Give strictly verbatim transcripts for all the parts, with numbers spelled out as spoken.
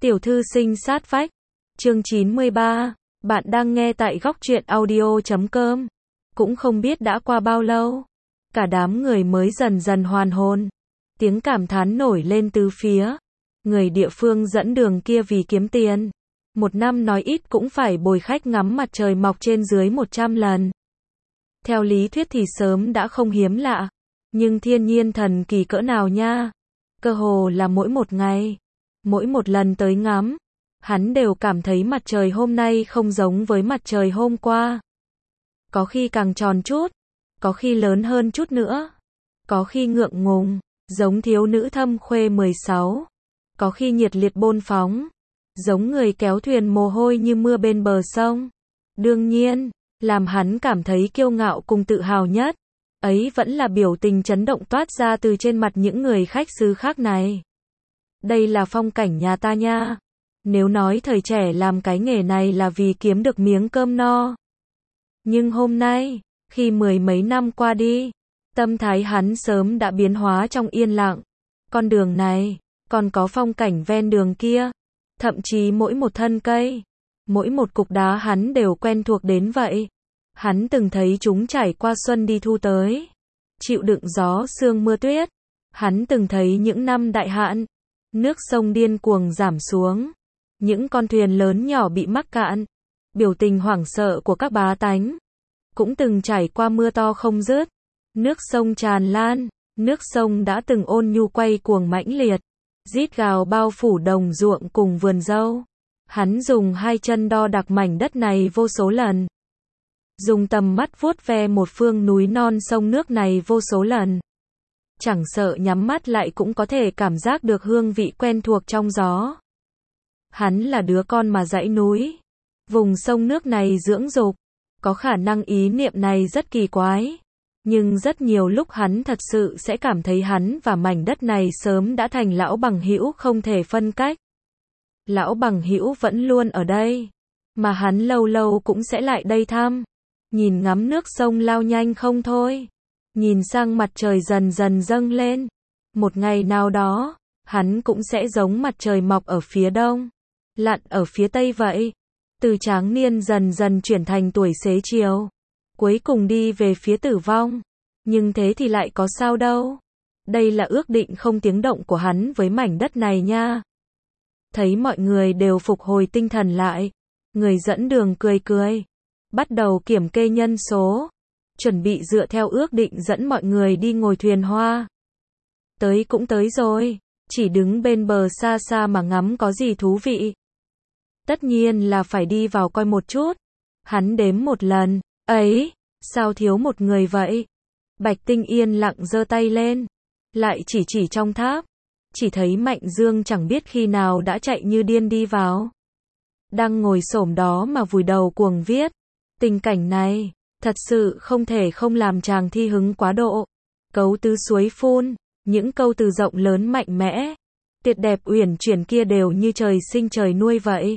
Tiểu thư sinh sát vách. Chương chín mươi ba. Bạn đang nghe tại góc truyện audio chấm com. Cũng không biết đã qua bao lâu, cả đám người mới dần dần hoàn hồn. Tiếng cảm thán nổi lên từ phía người địa phương dẫn đường kia vì kiếm tiền. Một năm nói ít cũng phải bồi khách ngắm mặt trời mọc trên dưới một trăm lần. Theo lý thuyết thì sớm đã không hiếm lạ. Nhưng thiên nhiên thần kỳ cỡ nào nha. Cơ hồ là mỗi một ngày, mỗi một lần tới ngắm, hắn đều cảm thấy mặt trời hôm nay không giống với mặt trời hôm qua. Có khi càng tròn chút, có khi lớn hơn chút nữa, có khi ngượng ngùng, giống thiếu nữ thâm khuê mười sáu, có khi nhiệt liệt bôn phóng, giống người kéo thuyền mồ hôi như mưa bên bờ sông. Đương nhiên, làm hắn cảm thấy kiêu ngạo cùng tự hào nhất, ấy vẫn là biểu tình chấn động toát ra từ trên mặt những người khách xứ khác này. Đây là phong cảnh nhà ta nha. Nếu nói thời trẻ làm cái nghề này là vì kiếm được miếng cơm no. Nhưng hôm nay, khi mười mấy năm qua đi, tâm thái hắn sớm đã biến hóa trong yên lặng. Con đường này, còn có phong cảnh ven đường kia, thậm chí mỗi một thân cây, mỗi một cục đá hắn đều quen thuộc đến vậy. Hắn từng thấy chúng trải qua xuân đi thu tới, chịu đựng gió sương mưa tuyết. Hắn từng thấy những năm đại hạn, nước sông điên cuồng giảm xuống, những con thuyền lớn nhỏ bị mắc cạn, biểu tình hoảng sợ của các bá tánh. Cũng từng trải qua mưa to không dứt, nước sông tràn lan, nước sông đã từng ôn nhu quay cuồng mãnh liệt, rít gào bao phủ đồng ruộng cùng vườn dâu. Hắn dùng hai chân đo đạc mảnh đất này vô số lần, dùng tầm mắt vuốt ve một phương núi non sông nước này vô số lần. Chẳng sợ nhắm mắt lại cũng có thể cảm giác được hương vị quen thuộc trong gió. Hắn là đứa con mà dãy núi, vùng sông nước này dưỡng dục, có khả năng ý niệm này rất kỳ quái. Nhưng rất nhiều lúc hắn thật sự sẽ cảm thấy hắn và mảnh đất này sớm đã thành lão bằng hữu không thể phân cách. Lão bằng hữu vẫn luôn ở đây, mà hắn lâu lâu cũng sẽ lại đây thăm, nhìn ngắm nước sông lao nhanh không thôi, nhìn sang mặt trời dần dần dâng lên. Một ngày nào đó, hắn cũng sẽ giống mặt trời mọc ở phía đông, lặn ở phía tây vậy. Từ tráng niên dần dần chuyển thành tuổi xế chiều, cuối cùng đi về phía tử vong. Nhưng thế thì lại có sao đâu. Đây là ước định không tiếng động của hắn với mảnh đất này nha. Thấy mọi người đều phục hồi tinh thần lại, người dẫn đường cười cười, bắt đầu kiểm kê nhân số, chuẩn bị dựa theo ước định dẫn mọi người đi ngồi thuyền hoa. Tới cũng tới rồi, chỉ đứng bên bờ xa xa mà ngắm có gì thú vị. Tất nhiên là phải đi vào coi một chút. Hắn đếm một lần, ấy, sao thiếu một người vậy? Bạch Tinh yên lặng giơ tay lên, lại chỉ chỉ trong tháp, chỉ thấy Mạnh Dương chẳng biết khi nào đã chạy như điên đi vào. Đang ngồi xổm đó mà vùi đầu cuồng viết. Tình cảnh này, thật sự không thể không làm chàng thi hứng quá độ. Cấu tứ suối phun, những câu từ rộng lớn mạnh mẽ, tuyệt đẹp uyển chuyển kia đều như trời sinh trời nuôi vậy.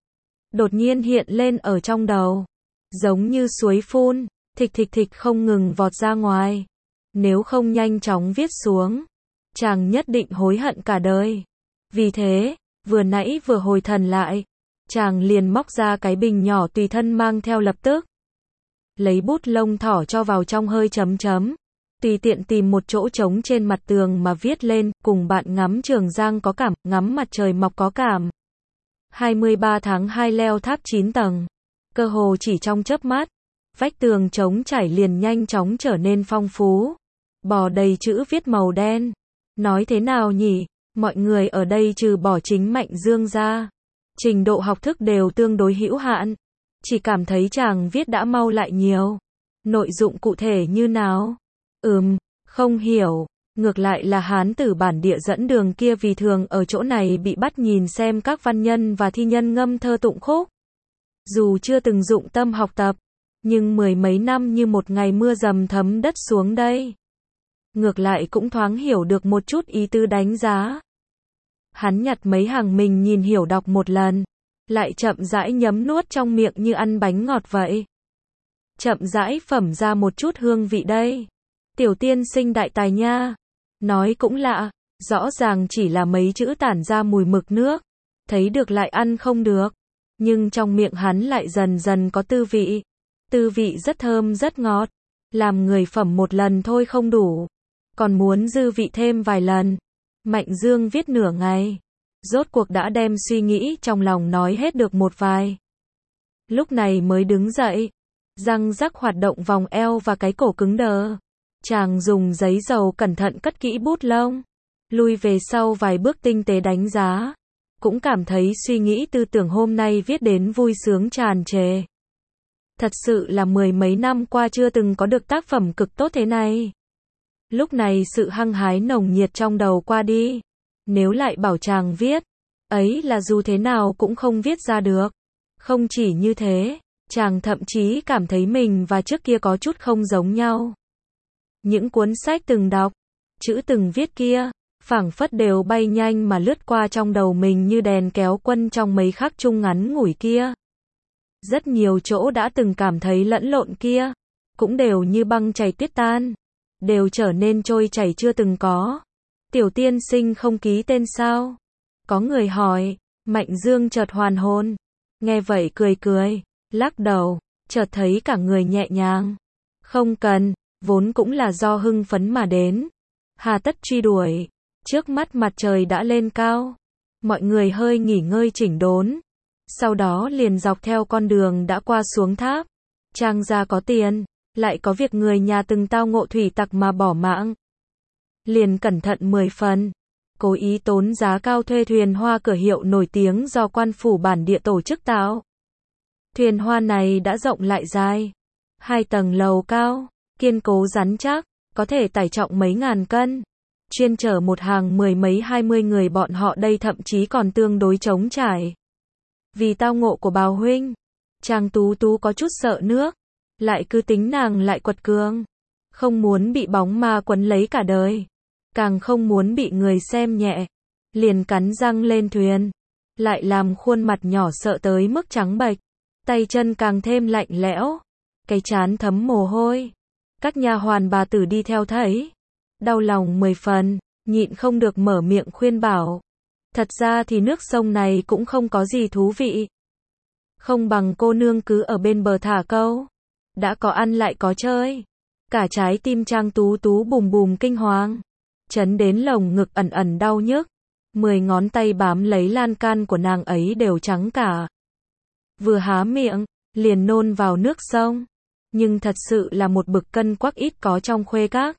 Đột nhiên hiện lên ở trong đầu, giống như suối phun, thịch thịch thịch không ngừng vọt ra ngoài. Nếu không nhanh chóng viết xuống, chàng nhất định hối hận cả đời. Vì thế, vừa nãy vừa hồi thần lại, chàng liền móc ra cái bình nhỏ tùy thân mang theo lập tức. Lấy bút lông thỏ cho vào trong hơi chấm chấm, tùy tiện tìm một chỗ trống trên mặt tường mà viết lên, cùng bạn ngắm Trường Giang có cảm, ngắm mặt trời mọc có cảm. hai mươi ba tháng hai leo tháp chín tầng, cơ hồ chỉ trong chớp mắt, vách tường trống trải liền nhanh chóng trở nên phong phú, bò đầy chữ viết màu đen. Nói thế nào nhỉ, mọi người ở đây trừ bỏ chính Mạnh Dương ra, trình độ học thức đều tương đối hữu hạn, chỉ cảm thấy chàng viết đã mau lại nhiều. Nội dụng cụ thể như nào? Ừm, không hiểu. Ngược lại là hán tử bản địa dẫn đường kia vì thường ở chỗ này bị bắt nhìn xem các văn nhân và thi nhân ngâm thơ tụng khúc. Dù chưa từng dụng tâm học tập, nhưng mười mấy năm như một ngày mưa dầm thấm đất xuống đây. Ngược lại cũng thoáng hiểu được một chút ý tứ đánh giá. Hắn nhặt mấy hàng mình nhìn hiểu đọc một lần, lại chậm rãi nhấm nuốt trong miệng như ăn bánh ngọt vậy. Chậm rãi phẩm ra một chút hương vị đây. Tiểu tiên sinh đại tài nha. Nói cũng lạ, rõ ràng chỉ là mấy chữ tản ra mùi mực nước, thấy được lại ăn không được, nhưng trong miệng hắn lại dần dần có tư vị. Tư vị rất thơm rất ngọt, làm người phẩm một lần thôi không đủ, còn muốn dư vị thêm vài lần. Mạnh Dương viết nửa ngày, rốt cuộc đã đem suy nghĩ trong lòng nói hết được một vài. Lúc này mới đứng dậy, răng rắc hoạt động vòng eo và cái cổ cứng đờ. Chàng dùng giấy dầu cẩn thận cất kỹ bút lông, lui về sau vài bước tinh tế đánh giá, cũng cảm thấy suy nghĩ tư tưởng hôm nay viết đến vui sướng tràn trề. Thật sự là mười mấy năm qua chưa từng có được tác phẩm cực tốt thế này. Lúc này sự hăng hái nồng nhiệt trong đầu qua đi, nếu lại bảo chàng viết, ấy là dù thế nào cũng không viết ra được. Không chỉ như thế, chàng thậm chí cảm thấy mình và trước kia có chút không giống nhau. Những cuốn sách từng đọc, chữ từng viết kia, phảng phất đều bay nhanh mà lướt qua trong đầu mình như đèn kéo quân trong mấy khắc chung ngắn ngủi kia. Rất nhiều chỗ đã từng cảm thấy lẫn lộn kia, cũng đều như băng chảy tuyết tan, đều trở nên trôi chảy chưa từng có. Tiểu tiên sinh không ký tên sao? Có người hỏi. Mạnh Dương chợt hoàn hồn, nghe vậy cười cười, lắc đầu, chợt thấy cả người nhẹ nhàng. Không cần, vốn cũng là do hưng phấn mà đến. Hà tất truy đuổi, trước mắt mặt trời đã lên cao. Mọi người hơi nghỉ ngơi chỉnh đốn, sau đó liền dọc theo con đường đã qua xuống tháp. Trang gia có tiền, lại có việc người nhà từng tao ngộ thủy tặc mà bỏ mạng. Liền cẩn thận mười phần, cố ý tốn giá cao thuê thuyền hoa cửa hiệu nổi tiếng do quan phủ bản địa tổ chức tạo. Thuyền hoa này đã rộng lại dài, hai tầng lầu cao, kiên cố rắn chắc, có thể tải trọng mấy ngàn cân, chuyên chở một hàng mười mấy hai mươi người. Bọn họ đây thậm chí còn tương đối trống trải. Vì tao ngộ của Bào huynh, Trang Tú Tú có chút sợ nước, lại cứ tính nàng lại quật cường, không muốn bị bóng ma quấn lấy cả đời, càng không muốn bị người xem nhẹ, liền cắn răng lên thuyền, lại làm khuôn mặt nhỏ sợ tới mức trắng bệch, tay chân càng thêm lạnh lẽo, cái trán thấm mồ hôi. Các nha hoàn bà tử đi theo thấy, đau lòng mười phần, nhịn không được mở miệng khuyên bảo. Thật ra thì nước sông này cũng không có gì thú vị. Không bằng cô nương cứ ở bên bờ thả câu. Đã có ăn lại có chơi. Cả trái tim Trang Tú Tú bùm bùm kinh hoàng, chấn đến lồng ngực ẩn ẩn đau nhức. Mười ngón tay bám lấy lan can của nàng ấy đều trắng cả. Vừa há miệng, liền nôn vào nước sông. Nhưng thật sự là một bực cân quắc ít có trong khuê các.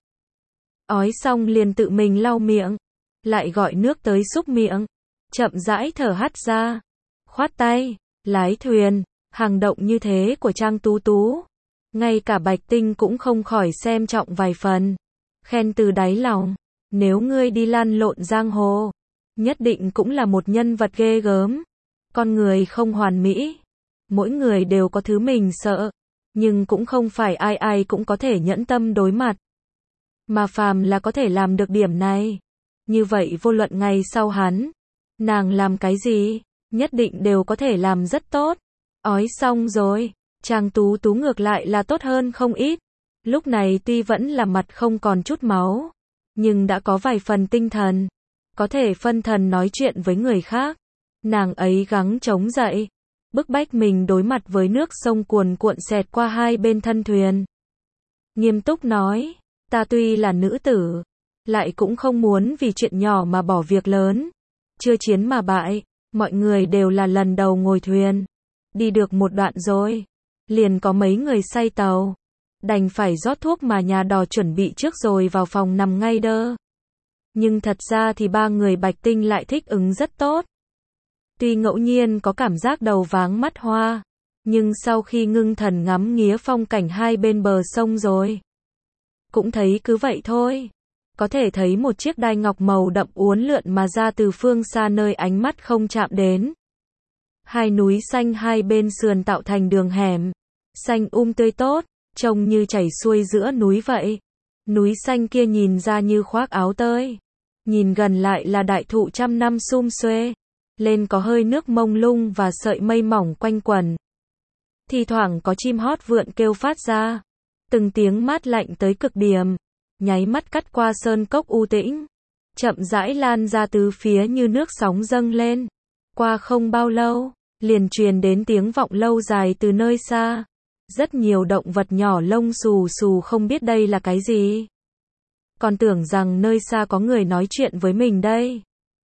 Ói xong liền tự mình lau miệng, lại gọi nước tới xúc miệng, chậm rãi thở hắt ra, khoát tay, lái thuyền. Hành động như thế của Trang Tú Tú, ngay cả Bạch Tinh cũng không khỏi xem trọng vài phần, khen từ đáy lòng. Nếu ngươi đi lăn lộn giang hồ, nhất định cũng là một nhân vật ghê gớm. Con người không hoàn mỹ, mỗi người đều có thứ mình sợ, nhưng cũng không phải ai ai cũng có thể nhẫn tâm đối mặt. Mà phàm là có thể làm được điểm này, như vậy vô luận ngày sau hắn, nàng làm cái gì, nhất định đều có thể làm rất tốt. Ói xong rồi, Trang Tú Tú ngược lại là tốt hơn không ít. Lúc này tuy vẫn là mặt không còn chút máu, nhưng đã có vài phần tinh thần, có thể phân thần nói chuyện với người khác. Nàng ấy gắng chống dậy, bức bách mình đối mặt với nước sông cuồn cuộn xẹt qua hai bên thân thuyền. Nghiêm túc nói, ta tuy là nữ tử, lại cũng không muốn vì chuyện nhỏ mà bỏ việc lớn. Chưa chiến mà bại, mọi người đều là lần đầu ngồi thuyền. Đi được một đoạn rồi, liền có mấy người say tàu, đành phải rót thuốc mà nhà đò chuẩn bị trước rồi vào phòng nằm ngay đơ. Nhưng thật ra thì ba người Bạch Tinh lại thích ứng rất tốt. Tuy ngẫu nhiên có cảm giác đầu váng mắt hoa, nhưng sau khi ngưng thần ngắm nghía phong cảnh hai bên bờ sông rồi, cũng thấy cứ vậy thôi. Có thể thấy một chiếc đai ngọc màu đậm uốn lượn mà ra từ phương xa nơi ánh mắt không chạm đến. Hai núi xanh hai bên sườn tạo thành đường hẻm, xanh um tươi tốt, trông như chảy xuôi giữa núi vậy. Núi xanh kia nhìn ra như khoác áo tơi, nhìn gần lại là đại thụ trăm năm sum xuê, lên có hơi nước mông lung và sợi mây mỏng quanh quẩn. Thì thoảng có chim hót vượn kêu phát ra, từng tiếng mát lạnh tới cực điểm, nháy mắt cắt qua sơn cốc u tĩnh, chậm rãi lan ra từ phía như nước sóng dâng lên. Qua không bao lâu, liền truyền đến tiếng vọng lâu dài từ nơi xa. Rất nhiều động vật nhỏ lông xù xù không biết đây là cái gì. Còn tưởng rằng nơi xa có người nói chuyện với mình đây.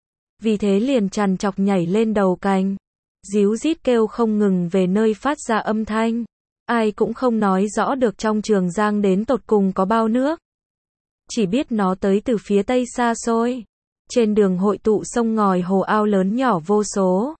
Vì thế liền trằn trọc nhảy lên đầu cành. Ríu rít kêu không ngừng về nơi phát ra âm thanh. Ai cũng không nói rõ được trong Trường Giang đến tột cùng có bao nước. Chỉ biết nó tới từ phía tây xa xôi. Trên đường hội tụ sông ngòi hồ ao lớn nhỏ vô số.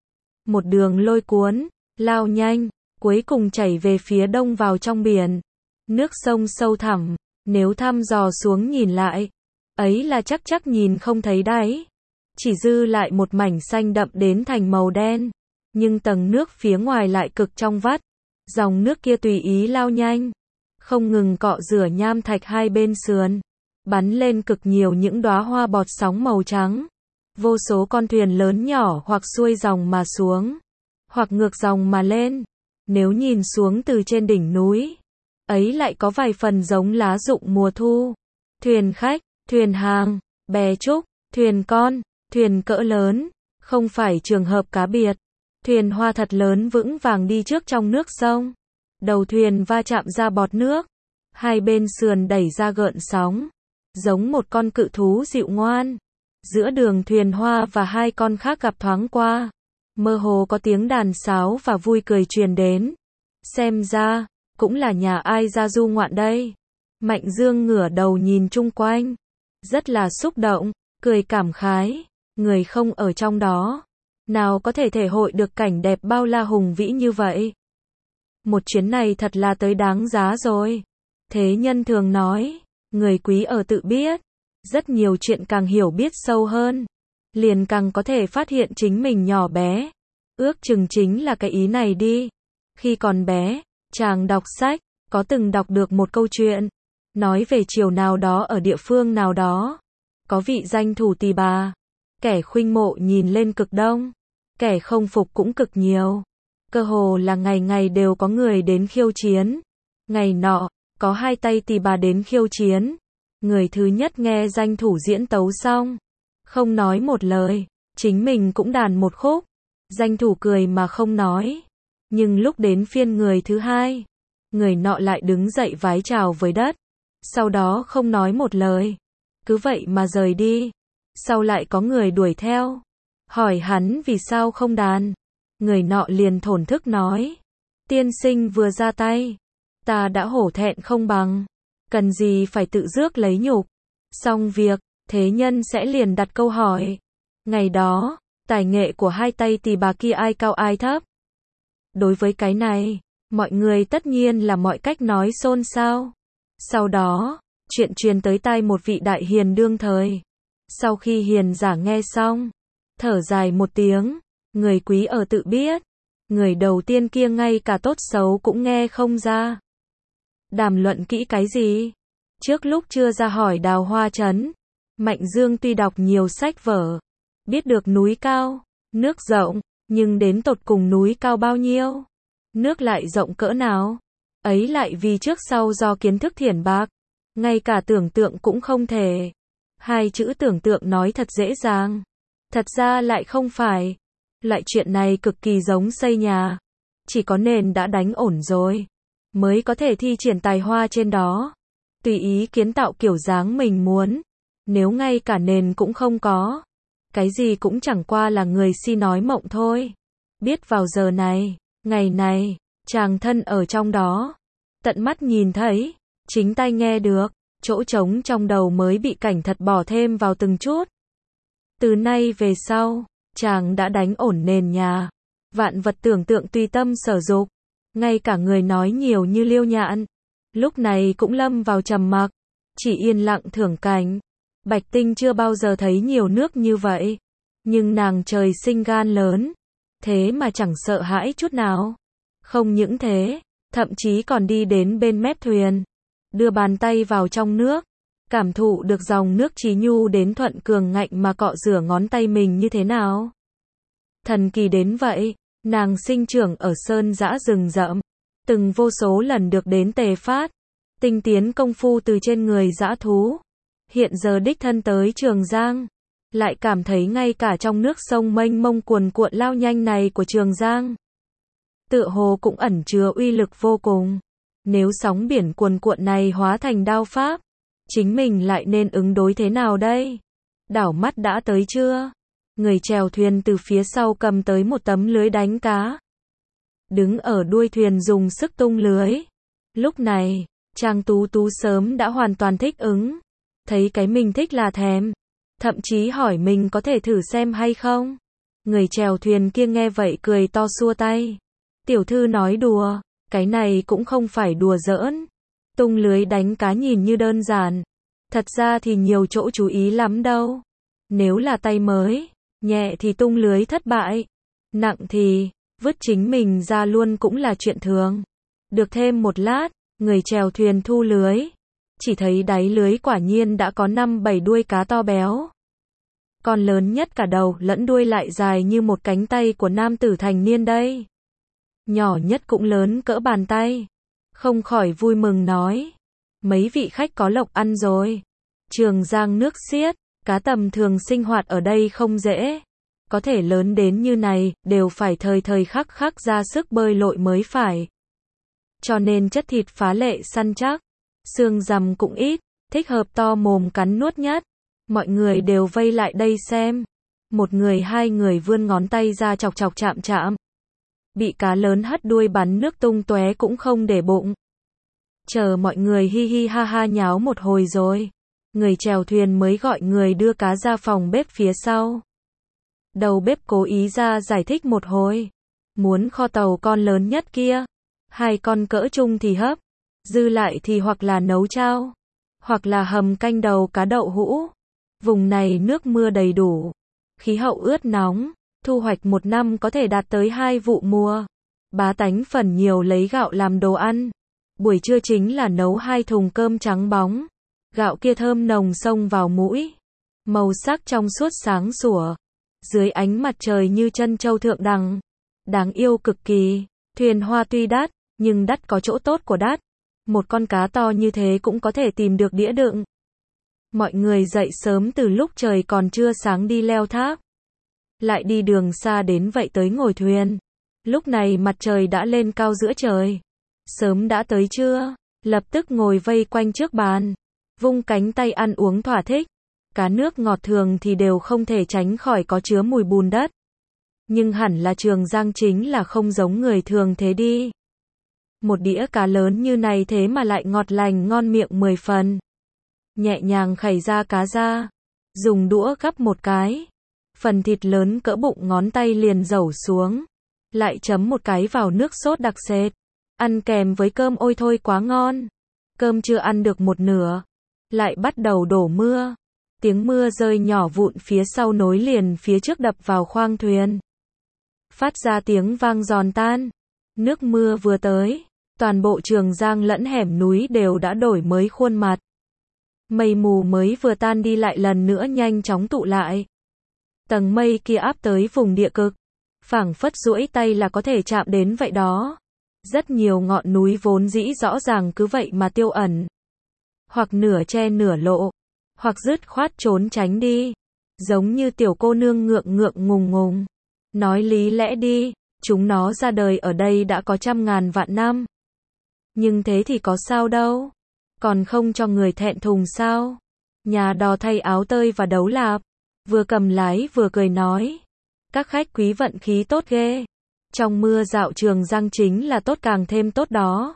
Một đường lôi cuốn, lao nhanh, cuối cùng chảy về phía đông vào trong biển. Nước sông sâu thẳm, nếu thăm dò xuống nhìn lại, ấy là chắc chắc nhìn không thấy đáy. Chỉ dư lại một mảnh xanh đậm đến thành màu đen. Nhưng tầng nước phía ngoài lại cực trong vắt. Dòng nước kia tùy ý lao nhanh, không ngừng cọ rửa nham thạch hai bên sườn, bắn lên cực nhiều những đóa hoa bọt sóng màu trắng. Vô số con thuyền lớn nhỏ hoặc xuôi dòng mà xuống, hoặc ngược dòng mà lên. Nếu nhìn xuống từ trên đỉnh núi, ấy lại có vài phần giống lá rụng mùa thu. Thuyền khách, thuyền hàng, bè trúc, thuyền con, thuyền cỡ lớn, không phải trường hợp cá biệt. Thuyền hoa thật lớn vững vàng đi trước trong nước sông. Đầu thuyền va chạm ra bọt nước. Hai bên sườn đẩy ra gợn sóng. Giống một con cự thú dịu ngoan. Giữa đường thuyền hoa và hai con khác gặp thoáng qua. Mơ hồ có tiếng đàn sáo và vui cười truyền đến. Xem ra, cũng là nhà ai ra du ngoạn đây. Mạnh Dương ngửa đầu nhìn chung quanh. Rất là xúc động, cười cảm khái. Người không ở trong đó. Nào có thể thể hội được cảnh đẹp bao la hùng vĩ như vậy. Một chuyến này thật là tới đáng giá rồi. Thế nhân thường nói, người quý ở tự biết. Rất nhiều chuyện càng hiểu biết sâu hơn, liền càng có thể phát hiện chính mình nhỏ bé. Ước chừng chính là cái ý này đi. Khi còn bé, chàng đọc sách, có từng đọc được một câu chuyện. Nói về chiều nào đó ở địa phương nào đó. Có vị danh thủ tỳ bà. Kẻ khuynh mộ nhìn lên cực đông. Kẻ không phục cũng cực nhiều. Cơ hồ là ngày ngày đều có người đến khiêu chiến. Ngày nọ, có hai tay tỳ bà đến khiêu chiến. Người thứ nhất nghe danh thủ diễn tấu xong. Không nói một lời. Chính mình cũng đàn một khúc. Danh thủ cười mà không nói. Nhưng lúc đến phiên người thứ hai, người nọ lại đứng dậy vái chào với đất. Sau đó không nói một lời. Cứ vậy mà rời đi. Sau lại có người đuổi theo. Hỏi hắn vì sao không đàn. Người nọ liền thổn thức nói. Tiên sinh vừa ra tay. Ta đã hổ thẹn không bằng. Cần gì phải tự rước lấy nhục. Xong việc, thế nhân sẽ liền đặt câu hỏi. Ngày đó, tài nghệ của hai tay tỳ bà kia ai cao ai thấp. Đối với cái này, mọi người tất nhiên là mọi cách nói xôn xao. Sau đó, chuyện truyền tới tai một vị đại hiền đương thời. Sau khi hiền giả nghe xong, thở dài một tiếng, người quý ở tự biết. Người đầu tiên kia ngay cả tốt xấu cũng nghe không ra. Đàm luận kỹ cái gì? Trước lúc chưa ra hỏi Đào Hoa Trấn, Mạnh Dương tuy đọc nhiều sách vở, biết được núi cao, nước rộng, nhưng đến tột cùng núi cao bao nhiêu? Nước lại rộng cỡ nào? Ấy lại vì trước sau do kiến thức thiển bạc, ngay cả tưởng tượng cũng không thể. Hai chữ tưởng tượng nói thật dễ dàng. Thật ra lại không phải. Loại chuyện này cực kỳ giống xây nhà. Chỉ có nền đã đánh ổn rồi, mới có thể thi triển tài hoa trên đó. Tùy ý kiến tạo kiểu dáng mình muốn. Nếu ngay cả nền cũng không có, cái gì cũng chẳng qua là người si nói mộng thôi. Biết vào giờ này, ngày này, chàng thân ở trong đó. Tận mắt nhìn thấy, chính tai nghe được, chỗ trống trong đầu mới bị cảnh thật bỏ thêm vào từng chút. Từ nay về sau, chàng đã đánh ổn nền nhà. Vạn vật tưởng tượng tùy tâm sở dục. Ngay cả người nói nhiều như Liêu Nhạn, lúc này cũng lâm vào trầm mặc, chỉ yên lặng thưởng cảnh. Bạch Tinh chưa bao giờ thấy nhiều nước như vậy, nhưng nàng trời sinh gan lớn, thế mà chẳng sợ hãi chút nào. Không những thế, thậm chí còn đi đến bên mép thuyền, đưa bàn tay vào trong nước, cảm thụ được dòng nước trí nhu đến thuận cường ngạnh mà cọ rửa ngón tay mình như thế nào. Thần kỳ đến vậy, nàng sinh trưởng ở sơn dã rừng rậm, từng vô số lần được đến tề phát, tinh tiến công phu từ trên người dã thú. Hiện giờ đích thân tới Trường Giang, lại cảm thấy ngay cả trong nước sông mênh mông cuồn cuộn lao nhanh này của Trường Giang, tựa hồ cũng ẩn chứa uy lực vô cùng. Nếu sóng biển cuồn cuộn này hóa thành đao pháp, chính mình lại nên ứng đối thế nào đây? Đảo mắt đã tới chưa? Người chèo thuyền từ phía sau cầm tới một tấm lưới đánh cá, đứng ở đuôi thuyền dùng sức tung lưới. Lúc này, Trang Tú Tú sớm đã hoàn toàn thích ứng, thấy cái mình thích là thèm, thậm chí hỏi mình có thể thử xem hay không. Người chèo thuyền kia nghe vậy cười to xua tay. Tiểu thư nói đùa, cái này cũng không phải đùa giỡn. Tung lưới đánh cá nhìn như đơn giản, thật ra thì nhiều chỗ chú ý lắm đâu. Nếu là tay mới, nhẹ thì tung lưới thất bại, nặng thì vứt chính mình ra luôn cũng là chuyện thường. Được thêm một lát, người chèo thuyền thu lưới, chỉ thấy đáy lưới quả nhiên đã có năm bảy đuôi cá to béo. Con lớn nhất cả đầu lẫn đuôi lại dài như một cánh tay của nam tử thành niên đây. Nhỏ nhất cũng lớn cỡ bàn tay. Không khỏi vui mừng nói, mấy vị khách có lộc ăn rồi. Trường Giang nước xiết, cá tầm thường sinh hoạt ở đây không dễ. Có thể lớn đến như này, đều phải thời thời khắc khắc ra sức bơi lội mới phải. Cho nên chất thịt phá lệ săn chắc, xương rằm cũng ít, thích hợp to mồm cắn nuốt nhất. Mọi người đều vây lại đây xem. Một người hai người vươn ngón tay ra chọc chọc chạm chạm. Bị cá lớn hất đuôi bắn nước tung tóe cũng không để bụng. Chờ mọi người hi hi ha ha nháo một hồi rồi, người chèo thuyền mới gọi người đưa cá ra phòng bếp phía sau. Đầu bếp cố ý ra giải thích một hồi. Muốn kho tàu con lớn nhất kia, hai con cỡ chung thì hấp, dư lại thì hoặc là nấu chao, hoặc là hầm canh đầu cá đậu hũ. Vùng này nước mưa đầy đủ, khí hậu ướt nóng, thu hoạch một năm có thể đạt tới hai vụ mùa. Bá tánh phần nhiều lấy gạo làm đồ ăn. Buổi trưa chính là nấu hai thùng cơm trắng bóng. Gạo kia thơm nồng xông vào mũi, màu sắc trong suốt sáng sủa, dưới ánh mặt trời như chân châu thượng đẳng, đáng yêu cực kỳ. Thuyền hoa tuy đắt, nhưng đắt có chỗ tốt của đắt. Một con cá to như thế cũng có thể tìm được đĩa đựng. Mọi người dậy sớm từ lúc trời còn chưa sáng đi leo tháp. Lại đi đường xa đến vậy tới ngồi thuyền. Lúc này mặt trời đã lên cao giữa trời. Sớm đã tới trưa, lập tức ngồi vây quanh trước bàn, vung cánh tay ăn uống thỏa thích. Cá nước ngọt thường thì đều không thể tránh khỏi có chứa mùi bùn đất. Nhưng hẳn là Trường Giang chính là không giống người thường thế đi. Một đĩa cá lớn như này thế mà lại ngọt lành ngon miệng mười phần. Nhẹ nhàng khẩy ra cá ra, dùng đũa gắp một cái. Phần thịt lớn cỡ bụng ngón tay liền dẩu xuống. Lại chấm một cái vào nước sốt đặc sệt. Ăn kèm với cơm ôi thôi quá ngon. Cơm chưa ăn được một nửa, lại bắt đầu đổ mưa. Tiếng mưa rơi nhỏ vụn phía sau nối liền phía trước đập vào khoang thuyền, phát ra tiếng vang giòn tan. Nước mưa vừa tới, toàn bộ Trường Giang lẫn hẻm núi đều đã đổi mới khuôn mặt. Mây mù mới vừa tan đi lại lần nữa nhanh chóng tụ lại. Tầng mây kia áp tới vùng địa cực, phảng phất duỗi tay là có thể chạm đến vậy đó. Rất nhiều ngọn núi vốn dĩ rõ ràng cứ vậy mà tiêu ẩn, hoặc nửa che nửa lộ, hoặc dứt khoát trốn tránh đi, giống như tiểu cô nương ngượng ngượng ngùng ngùng. Nói lý lẽ đi, chúng nó ra đời ở đây đã có trăm ngàn vạn năm. Nhưng thế thì có sao đâu, còn không cho người thẹn thùng sao? Nhà đò thay áo tơi và đấu lạp, vừa cầm lái vừa cười nói, các khách quý vận khí tốt ghê. Trong mưa dạo Trường Giang chính là tốt càng thêm tốt đó.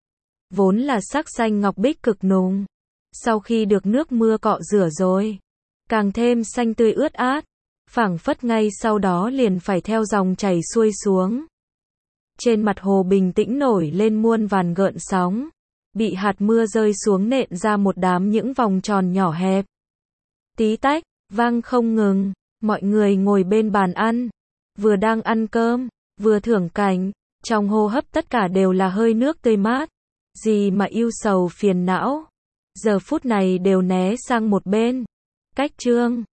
Vốn là sắc xanh ngọc bích cực nùng, sau khi được nước mưa cọ rửa rồi, càng thêm xanh tươi ướt át, phảng phất ngay sau đó liền phải theo dòng chảy xuôi xuống. Trên mặt hồ bình tĩnh nổi lên muôn vàn gợn sóng, bị hạt mưa rơi xuống nện ra một đám những vòng tròn nhỏ hẹp. Tí tách, vang không ngừng, mọi người ngồi bên bàn ăn, vừa đang ăn cơm, vừa thưởng cảnh, trong hô hấp tất cả đều là hơi nước tươi mát. Gì mà ưu sầu phiền não, giờ phút này đều né sang một bên. Cách Trương